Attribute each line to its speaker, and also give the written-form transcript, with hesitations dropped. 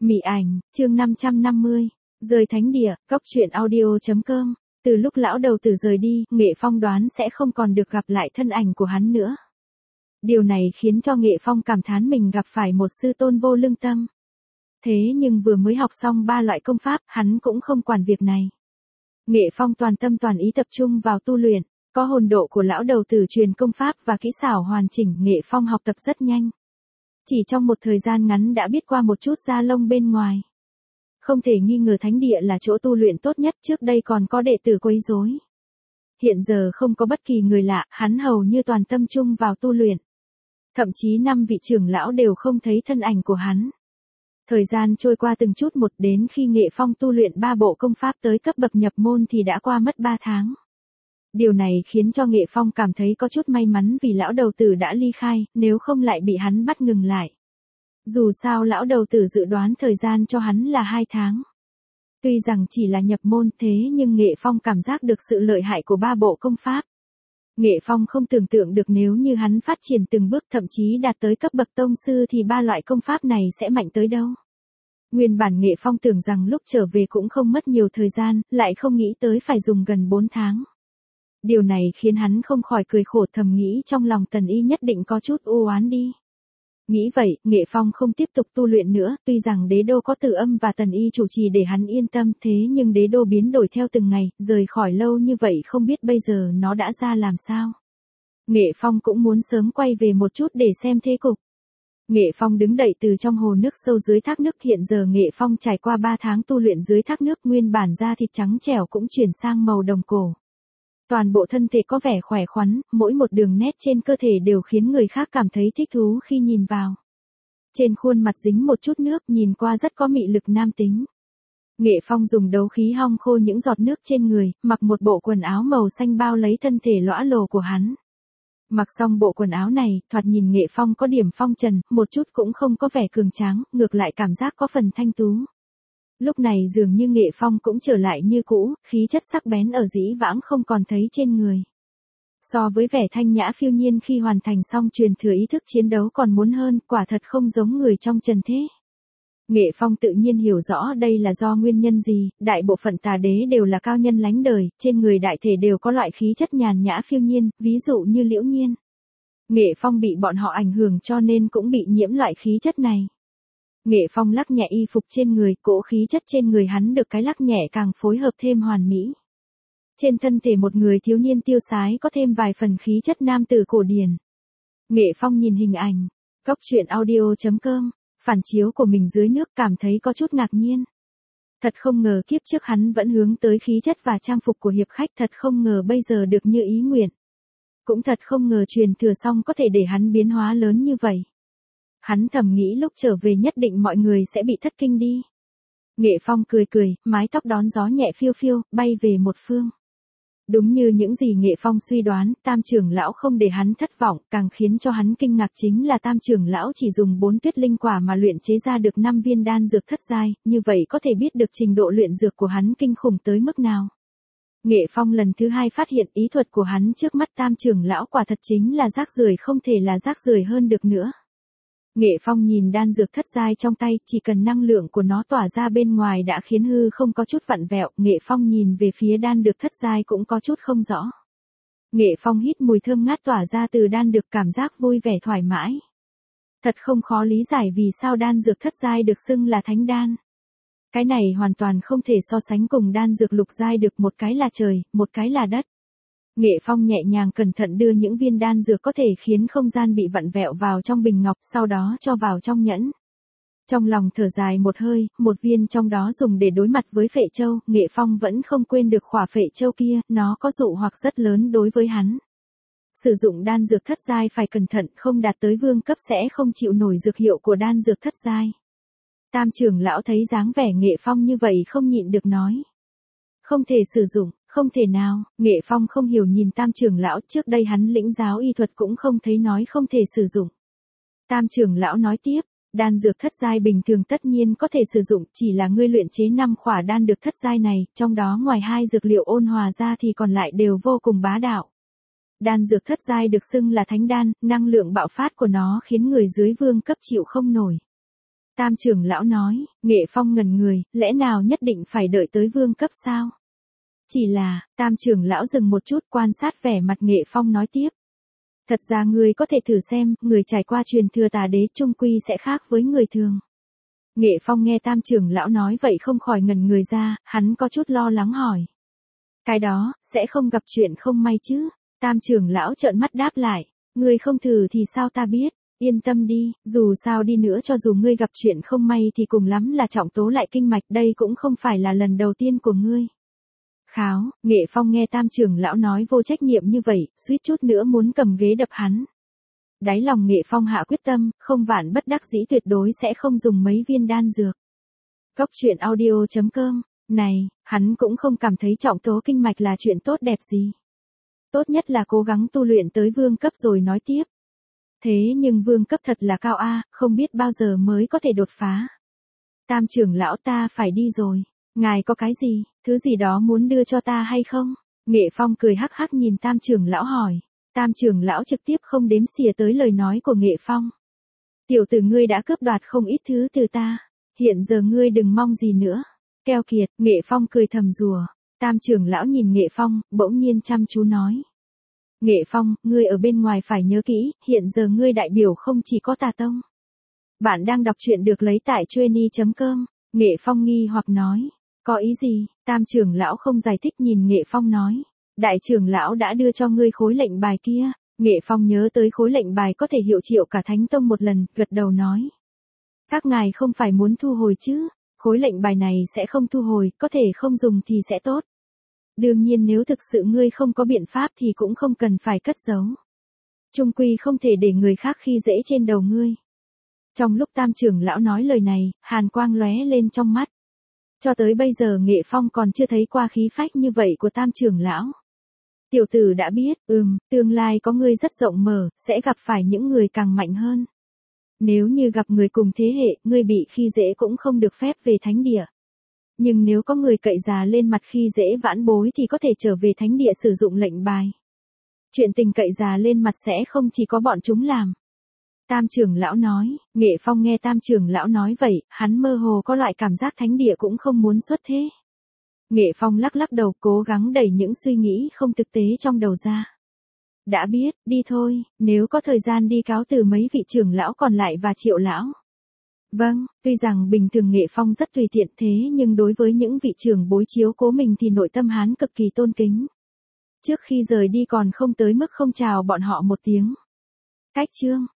Speaker 1: Mị ảnh, chương 550, rời thánh địa, cóc truyện audio.com. Từ lúc lão đầu tử rời đi, Nghệ Phong đoán sẽ không còn được gặp lại thân ảnh của hắn nữa. Điều này khiến cho Nghệ Phong cảm thán mình gặp phải một sư tôn vô lương tâm. Thế nhưng vừa mới học xong 3 loại công pháp, hắn cũng không quản việc này. Nghệ Phong toàn tâm toàn ý tập trung vào tu luyện, có hồn độ của lão đầu tử truyền công pháp và kỹ xảo hoàn chỉnh, Nghệ Phong học tập rất nhanh. Chỉ trong một thời gian ngắn đã biết qua một chút da lông bên ngoài. Không thể nghi ngờ thánh địa là chỗ tu luyện tốt nhất, trước đây còn có đệ tử quấy rối. Hiện giờ không có bất kỳ người lạ, hắn hầu như toàn tâm trung vào tu luyện. Thậm chí 5 vị trưởng lão đều không thấy thân ảnh của hắn. Thời gian trôi qua từng chút một, đến khi Nghệ Phong tu luyện 3 bộ công pháp tới cấp bậc nhập môn thì đã qua mất 3 tháng. Điều này khiến cho Nghệ Phong cảm thấy có chút may mắn vì lão đầu tử đã ly khai, nếu không lại bị hắn bắt ngừng lại. Dù sao lão đầu tử dự đoán thời gian cho hắn là 2 tháng. Tuy rằng chỉ là nhập môn thế nhưng Nghệ Phong cảm giác được sự lợi hại của 3 bộ công pháp. Nghệ Phong không tưởng tượng được nếu như hắn phát triển từng bước thậm chí đạt tới cấp bậc tông sư thì 3 loại công pháp này sẽ mạnh tới đâu. Nguyên bản Nghệ Phong tưởng rằng lúc trở về cũng không mất nhiều thời gian, lại không nghĩ tới phải dùng gần 4 tháng. Điều này khiến hắn không khỏi cười khổ, thầm nghĩ trong lòng Tần Y nhất định có chút u oán đi. Nghĩ vậy, Nghệ Phong không tiếp tục tu luyện nữa, tuy rằng đế đô có Tử Âm và Tần Y chủ trì để hắn yên tâm, thế nhưng đế đô biến đổi theo từng ngày, rời khỏi lâu như vậy không biết bây giờ nó đã ra làm sao. Nghệ Phong cũng muốn sớm quay về một chút để xem thế cục. Nghệ Phong đứng dậy từ trong hồ nước sâu dưới thác nước, hiện giờ Nghệ Phong trải qua 3 tháng tu luyện dưới thác nước, nguyên bản da thịt trắng trẻo cũng chuyển sang màu đồng cổ. Toàn bộ thân thể có vẻ khỏe khoắn, mỗi một đường nét trên cơ thể đều khiến người khác cảm thấy thích thú khi nhìn vào. Trên khuôn mặt dính một chút nước, nhìn qua rất có mị lực nam tính. Nghệ Phong dùng đấu khí hong khô những giọt nước trên người, mặc một bộ quần áo màu xanh bao lấy thân thể lõa lồ của hắn. Mặc xong bộ quần áo này, thoạt nhìn Nghệ Phong có điểm phong trần, một chút cũng không có vẻ cường tráng, ngược lại cảm giác có phần thanh tú. Lúc này dường như Nghệ Phong cũng trở lại như cũ, khí chất sắc bén ở dĩ vãng không còn thấy trên người. So với vẻ thanh nhã phiêu nhiên khi hoàn thành xong truyền thừa ý thức chiến đấu còn muốn hơn, quả thật không giống người trong trần thế. Nghệ Phong tự nhiên hiểu rõ đây là do nguyên nhân gì, đại bộ phận tà đế đều là cao nhân lánh đời, trên người đại thể đều có loại khí chất nhàn nhã phiêu nhiên, ví dụ như Liễu Nhiên. Nghệ Phong bị bọn họ ảnh hưởng cho nên cũng bị nhiễm loại khí chất này. Nghệ Phong lắc nhẹ y phục trên người, cỗ khí chất trên người hắn được cái lắc nhẹ càng phối hợp thêm hoàn mỹ. Trên thân thể một người thiếu niên tiêu sái có thêm vài phần khí chất nam tử cổ điển. Nghệ Phong nhìn hình ảnh, cóc truyện audio.com, phản chiếu của mình dưới nước cảm thấy có chút ngạc nhiên. Thật không ngờ kiếp trước hắn vẫn hướng tới khí chất và trang phục của hiệp khách, thật không ngờ bây giờ được như ý nguyện. Cũng thật không ngờ truyền thừa xong có thể để hắn biến hóa lớn như vậy. Hắn thầm nghĩ lúc trở về nhất định mọi người sẽ bị thất kinh đi. Nghệ Phong cười cười, mái tóc đón gió nhẹ phiêu phiêu, bay về một phương. Đúng như những gì Nghệ Phong suy đoán, Tam trưởng lão không để hắn thất vọng, càng khiến cho hắn kinh ngạc chính là Tam trưởng lão chỉ dùng 4 tuyết linh quả mà luyện chế ra được 5 viên đan dược thất giai, như vậy có thể biết được trình độ luyện dược của hắn kinh khủng tới mức nào. Nghệ Phong lần thứ 2 phát hiện ý thuật của hắn trước mắt Tam trưởng lão quả thật chính là rác rưởi, không thể là rác rưởi hơn được nữa. Nghệ Phong nhìn đan dược thất giai trong tay, chỉ cần năng lượng của nó tỏa ra bên ngoài đã khiến hư không có chút vặn vẹo, Nghệ Phong nhìn về phía đan dược thất giai cũng có chút không rõ. Nghệ Phong hít mùi thơm ngát tỏa ra từ đan dược, cảm giác vui vẻ thoải mái. Thật không khó lý giải vì sao đan dược thất giai được xưng là thánh đan. Cái này hoàn toàn không thể so sánh cùng đan dược lục giai được, một cái là trời, một cái là đất. Nghệ Phong nhẹ nhàng cẩn thận đưa những viên đan dược có thể khiến không gian bị vặn vẹo vào trong bình ngọc, sau đó cho vào trong nhẫn. Trong lòng thở dài một hơi, một viên trong đó dùng để đối mặt với Phệ Châu, Nghệ Phong vẫn không quên được khỏa Phệ Châu kia, nó có dụ hoặc rất lớn đối với hắn. Sử dụng đan dược thất giai phải cẩn thận, không đạt tới vương cấp sẽ không chịu nổi dược hiệu của đan dược thất giai. Tam trưởng lão thấy dáng vẻ Nghệ Phong như vậy không nhịn được nói. Không thể sử dụng. Không thể nào, Nghệ Phong không hiểu nhìn Tam trưởng lão, trước đây hắn lĩnh giáo y thuật cũng không thấy nói không thể sử dụng. Tam trưởng lão nói tiếp, đan dược thất giai bình thường tất nhiên có thể sử dụng, chỉ là ngươi luyện chế 5 khỏa đan dược thất giai này, trong đó ngoài 2 dược liệu ôn hòa ra thì còn lại đều vô cùng bá đạo. Đan dược thất giai được xưng là thánh đan, năng lượng bạo phát của nó khiến người dưới vương cấp chịu không nổi. Tam trưởng lão nói, Nghệ Phong ngẩn người, lẽ nào nhất định phải đợi tới vương cấp sao? Chỉ là, Tam trưởng lão dừng một chút quan sát vẻ mặt Nghệ Phong nói tiếp. Thật ra ngươi có thể thử xem, người trải qua truyền thừa tà đế trung quy sẽ khác với người thường. Nghệ Phong nghe Tam trưởng lão nói vậy không khỏi ngẩn người ra, hắn có chút lo lắng hỏi. Cái đó, sẽ không gặp chuyện không may chứ? Tam trưởng lão trợn mắt đáp lại, ngươi không thử thì sao ta biết, yên tâm đi, dù sao đi nữa cho dù ngươi gặp chuyện không may thì cùng lắm là trọng tố lại kinh mạch, đây cũng không phải là lần đầu tiên của ngươi. Kháo, Nghệ Phong nghe Tam trưởng lão nói vô trách nhiệm như vậy, suýt chút nữa muốn cầm ghế đập hắn. Đáy lòng Nghệ Phong hạ quyết tâm, không vạn bất đắc dĩ tuyệt đối sẽ không dùng mấy viên đan dược. Cốc truyện audio.com, này, hắn cũng không cảm thấy trọng tố kinh mạch là chuyện tốt đẹp gì. Tốt nhất là cố gắng tu luyện tới vương cấp rồi nói tiếp. Thế nhưng vương cấp thật là cao a, không biết bao giờ mới có thể đột phá. Tam trưởng lão ta phải đi rồi. Ngài có cái gì, thứ gì đó muốn đưa cho ta hay không? Nghệ Phong cười hắc hắc nhìn Tam trưởng lão hỏi. Tam trưởng lão trực tiếp không đếm xỉa tới lời nói của Nghệ Phong. Tiểu tử ngươi đã cướp đoạt không ít thứ từ ta. Hiện giờ ngươi đừng mong gì nữa. Keo kiệt, Nghệ Phong cười thầm rùa. Tam trưởng lão nhìn Nghệ Phong, bỗng nhiên chăm chú nói. Nghệ Phong, ngươi ở bên ngoài phải nhớ kỹ, hiện giờ ngươi đại biểu không chỉ có Tà Tông. Bạn đang đọc truyện được lấy tại Chueny.com. Nghệ Phong nghi hoặc nói. Có ý gì? Tam trưởng lão không giải thích nhìn Nghệ Phong nói. Đại trưởng lão đã đưa cho ngươi khối lệnh bài kia. Nghệ Phong nhớ tới khối lệnh bài có thể hiệu triệu cả Thánh Tông một lần, gật đầu nói. Các ngài không phải muốn thu hồi chứ? Khối lệnh bài này sẽ không thu hồi, có thể không dùng thì sẽ tốt. Đương nhiên nếu thực sự ngươi không có biện pháp thì cũng không cần phải cất giấu. Trung quy không thể để người khác khi dễ trên đầu ngươi. Trong lúc Tam trưởng lão nói lời này, hàn quang lóe lên trong mắt. Cho tới bây giờ Nghệ Phong còn chưa thấy qua khí phách như vậy của Tam trưởng lão. Tiểu tử đã biết, tương lai có ngươi rất rộng mở, sẽ gặp phải những người càng mạnh hơn. Nếu như gặp người cùng thế hệ, ngươi bị khi dễ cũng không được phép về thánh địa. Nhưng nếu có người cậy già lên mặt khi dễ vãn bối thì có thể trở về thánh địa sử dụng lệnh bài. Chuyện tình cậy già lên mặt sẽ không chỉ có bọn chúng làm. Tam trưởng lão nói, Nghệ Phong nghe Tam trưởng lão nói vậy, hắn mơ hồ có loại cảm giác thánh địa cũng không muốn xuất thế. Nghệ Phong lắc lắc đầu cố gắng đẩy những suy nghĩ không thực tế trong đầu ra. Đã biết, đi thôi, nếu có thời gian đi cáo từ mấy vị trưởng lão còn lại và Triệu lão. Vâng, tuy rằng bình thường Nghệ Phong rất tùy tiện thế nhưng đối với những vị trưởng bối chiếu cố mình thì nội tâm hắn cực kỳ tôn kính. Trước khi rời đi còn không tới mức không chào bọn họ một tiếng. Cách chương